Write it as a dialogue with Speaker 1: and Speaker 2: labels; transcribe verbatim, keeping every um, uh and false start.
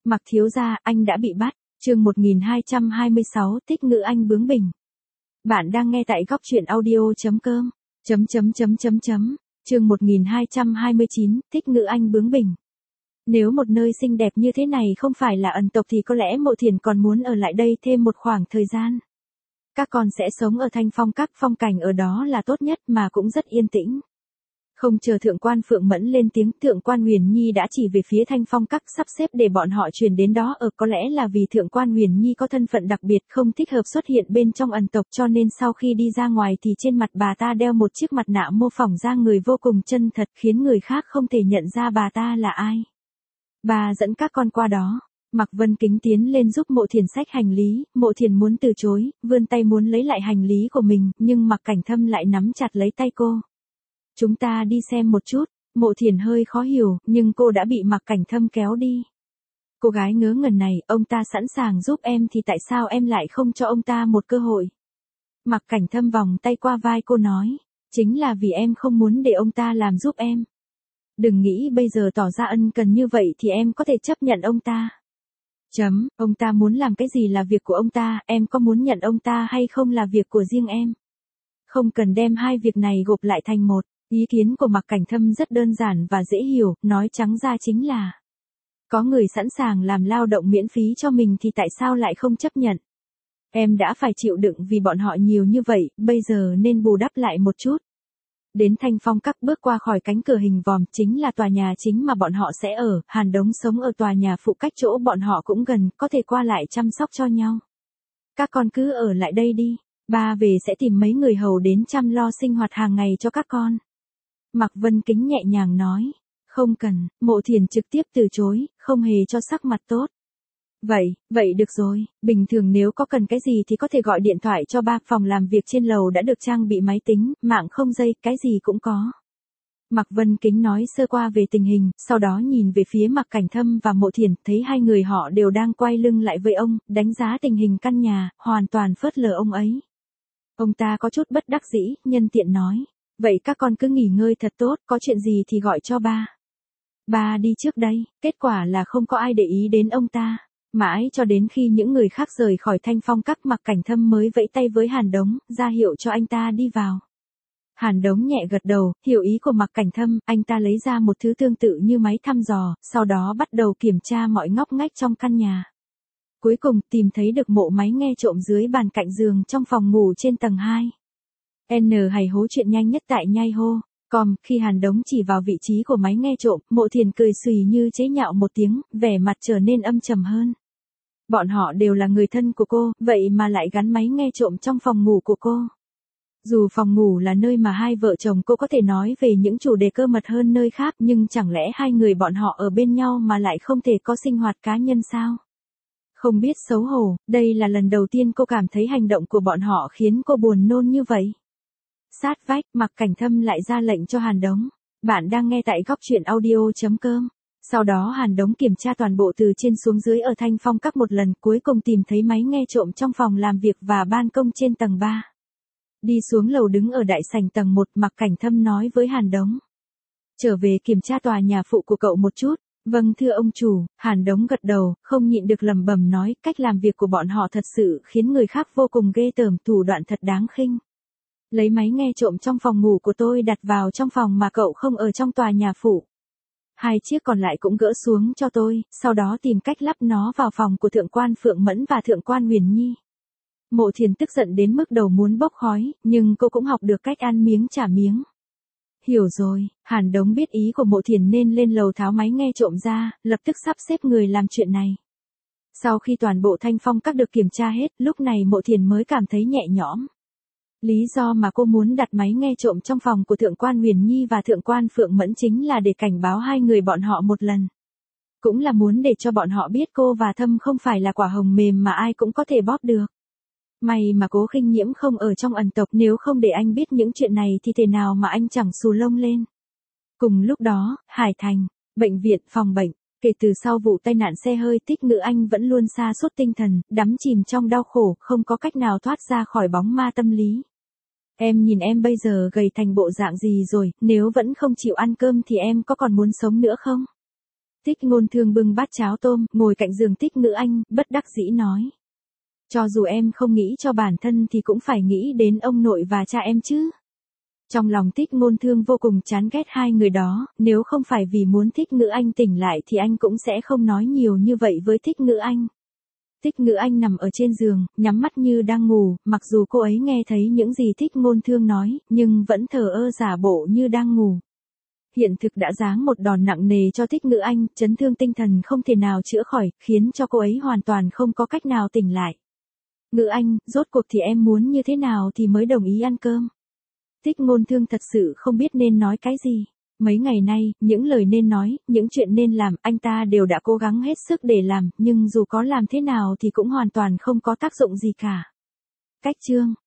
Speaker 1: Mặc thiếu gia, anh đã bị bắt. Chương một nghìn hai trăm hai mươi sáu, Tích ngữ anh bướng bỉnh. Bạn đang nghe tại góc truyện audio chấm com. Chấm chấm chấm chấm chấm. Chương một nghìn hai trăm hai mươi chín, Tích ngữ anh bướng bỉnh. Nếu một nơi xinh đẹp như thế này không phải là ẩn tộc thì có lẽ Mộ Thiển còn muốn ở lại đây thêm một khoảng thời gian. Các con sẽ sống ở Thanh Phong Các, phong cảnh ở đó là tốt nhất mà cũng rất yên tĩnh. Không chờ thượng quan Phượng Mẫn lên tiếng, thượng quan Huyền Nhi đã chỉ về phía Thanh Phong Các sắp xếp để bọn họ chuyển đến đó ở. Có lẽ là vì thượng quan Huyền Nhi có thân phận đặc biệt không thích hợp xuất hiện bên trong ẩn tộc, cho nên sau khi đi ra ngoài thì trên mặt bà ta đeo một chiếc mặt nạ mô phỏng ra người vô cùng chân thật, khiến người khác không thể nhận ra bà ta là ai. Bà dẫn các con qua đó. Mạc Vân Kính tiến lên giúp Mộ Thiển xách hành lý. Mộ Thiển muốn từ chối, vươn tay muốn lấy lại hành lý của mình, nhưng Mạc Cảnh Thâm lại nắm chặt lấy tay cô. Chúng ta đi xem một chút. Mộ Thiển hơi khó hiểu, nhưng cô đã bị Mạc Cảnh Thâm kéo đi. Cô gái ngớ ngẩn này, ông ta sẵn sàng giúp em thì tại sao em lại không cho ông ta một cơ hội? Mạc Cảnh Thâm vòng tay qua vai cô nói, chính là vì em không muốn để ông ta làm giúp em. Đừng nghĩ bây giờ tỏ ra ân cần như vậy thì em có thể chấp nhận ông ta. Chấm, ông ta muốn làm cái gì là việc của ông ta, em có muốn nhận ông ta hay không là việc của riêng em. Không cần đem hai việc này gộp lại thành một. Ý kiến của Mạc Cảnh Thâm rất đơn giản và dễ hiểu, nói trắng ra chính là có người sẵn sàng làm lao động miễn phí cho mình thì tại sao lại không chấp nhận. Em đã phải chịu đựng vì bọn họ nhiều như vậy, bây giờ nên bù đắp lại một chút. Đến Thanh Phong Các, bước qua khỏi cánh cửa hình vòm, chính là tòa nhà chính mà bọn họ sẽ ở. Hàn Đống sống ở tòa nhà phụ, cách chỗ bọn họ cũng gần, có thể qua lại chăm sóc cho nhau. Các con cứ ở lại đây đi, ba về sẽ tìm mấy người hầu đến chăm lo sinh hoạt hàng ngày cho các con. Mạc Vân Kính nhẹ nhàng nói, không cần. Mộ Thiển trực tiếp từ chối, không hề cho sắc mặt tốt. Vậy, vậy được rồi, bình thường nếu có cần cái gì thì có thể gọi điện thoại cho ba, phòng làm việc trên lầu đã được trang bị máy tính, mạng không dây, cái gì cũng có. Mạc Vân Kính nói sơ qua về tình hình, sau đó nhìn về phía Mạc Cảnh Thâm và Mộ Thiển, thấy hai người họ đều đang quay lưng lại với ông, đánh giá tình hình căn nhà, hoàn toàn phớt lờ ông ấy. Ông ta có chút bất đắc dĩ, nhân tiện nói, vậy các con cứ nghỉ ngơi thật tốt, có chuyện gì thì gọi cho ba. Ba đi trước đây, kết quả là không có ai để ý đến ông ta. Mãi cho đến khi những người khác rời khỏi Thanh Phong Các, Mạc Cảnh Thâm mới vẫy tay với Hàn Đống, ra hiệu cho anh ta đi vào. Hàn Đống nhẹ gật đầu, hiểu ý của Mạc Cảnh Thâm, anh ta lấy ra một thứ tương tự như máy thăm dò, sau đó bắt đầu kiểm tra mọi ngóc ngách trong căn nhà. Cuối cùng, tìm thấy được bộ máy nghe trộm dưới bàn cạnh giường trong phòng ngủ trên tầng hai. N hay hố chuyện nhanh nhất tại nhai hô. Com, khi Hàn Đống chỉ vào vị trí của máy nghe trộm, Mộ Thiển cười xùy như chế nhạo một tiếng, vẻ mặt trở nên âm trầm hơn. Bọn họ đều là người thân của cô, vậy mà lại gắn máy nghe trộm trong phòng ngủ của cô. Dù phòng ngủ là nơi mà hai vợ chồng cô có thể nói về những chủ đề cơ mật hơn nơi khác, nhưng chẳng lẽ hai người bọn họ ở bên nhau mà lại không thể có sinh hoạt cá nhân sao? Không biết xấu hổ, đây là lần đầu tiên cô cảm thấy hành động của bọn họ khiến cô buồn nôn như vậy. Sát vách, Mạc Cảnh Thâm lại ra lệnh cho Hàn Đống. Bạn đang nghe tại góc truyện audio chấm com. Sau đó Hàn Đống kiểm tra toàn bộ từ trên xuống dưới ở Thanh Phong Các một lần, cuối cùng tìm thấy máy nghe trộm trong phòng làm việc và ban công trên tầng ba. Đi xuống lầu đứng ở đại sảnh tầng một, Mạc Cảnh Thâm nói với Hàn Đống. Trở về kiểm tra tòa nhà phụ của cậu một chút. Vâng thưa ông chủ. Hàn Đống gật đầu, không nhịn được lẩm bẩm nói, cách làm việc của bọn họ thật sự khiến người khác vô cùng ghê tởm, thủ đoạn thật đáng khinh. Lấy máy nghe trộm trong phòng ngủ của tôi đặt vào trong phòng mà cậu không ở trong tòa nhà phụ. Hai chiếc còn lại cũng gỡ xuống cho tôi, sau đó tìm cách lắp nó vào phòng của thượng quan Phượng Mẫn và thượng quan Huyền Nhi. Mộ Thiển tức giận đến mức đầu muốn bốc khói, nhưng cô cũng học được cách ăn miếng trả miếng. Hiểu rồi. Hàn Đống biết ý của Mộ Thiển nên lên lầu tháo máy nghe trộm ra, lập tức sắp xếp người làm chuyện này. Sau khi toàn bộ Thanh Phong Các được kiểm tra hết, lúc này Mộ Thiển mới cảm thấy nhẹ nhõm. Lý do mà cô muốn đặt máy nghe trộm trong phòng của thượng quan Huyền Nhi và thượng quan Phượng Mẫn chính là để cảnh báo hai người bọn họ một lần. Cũng là muốn để cho bọn họ biết cô và Thâm không phải là quả hồng mềm mà ai cũng có thể bóp được. May mà Cố Khinh Nhiễm không ở trong ẩn tộc, nếu không để anh biết những chuyện này thì thế nào mà anh chẳng xù lông lên. Cùng lúc đó, Hải Thành, bệnh viện, phòng bệnh. Kể từ sau vụ tai nạn xe hơi, Tích Ngữ Anh vẫn luôn sa sút tinh thần, đắm chìm trong đau khổ, không có cách nào thoát ra khỏi bóng ma tâm lý. Em nhìn em bây giờ gầy thành bộ dạng gì rồi, nếu vẫn không chịu ăn cơm thì em có còn muốn sống nữa không? Thích Ngôn Thương bưng bát cháo tôm, ngồi cạnh giường Thích Ngữ Anh, bất đắc dĩ nói. Cho dù em không nghĩ cho bản thân thì cũng phải nghĩ đến ông nội và cha em chứ. Trong lòng Thích Ngôn Thương vô cùng chán ghét hai người đó, nếu không phải vì muốn Thích Ngữ Anh tỉnh lại thì anh cũng sẽ không nói nhiều như vậy với Thích Ngữ Anh. Thích Ngữ Anh nằm ở trên giường, nhắm mắt như đang ngủ, mặc dù cô ấy nghe thấy những gì Thích Ngôn Thương nói, nhưng vẫn thờ ơ giả bộ như đang ngủ. Hiện thực đã giáng một đòn nặng nề cho Thích Ngữ Anh, chấn thương tinh thần không thể nào chữa khỏi, khiến cho cô ấy hoàn toàn không có cách nào tỉnh lại. Ngữ Anh, rốt cuộc thì em muốn như thế nào thì mới đồng ý ăn cơm? Thích Ngôn Thương thật sự không biết nên nói cái gì. Mấy ngày nay, những lời nên nói, những chuyện nên làm, anh ta đều đã cố gắng hết sức để làm, nhưng dù có làm thế nào thì cũng hoàn toàn không có tác dụng gì cả. Cách chương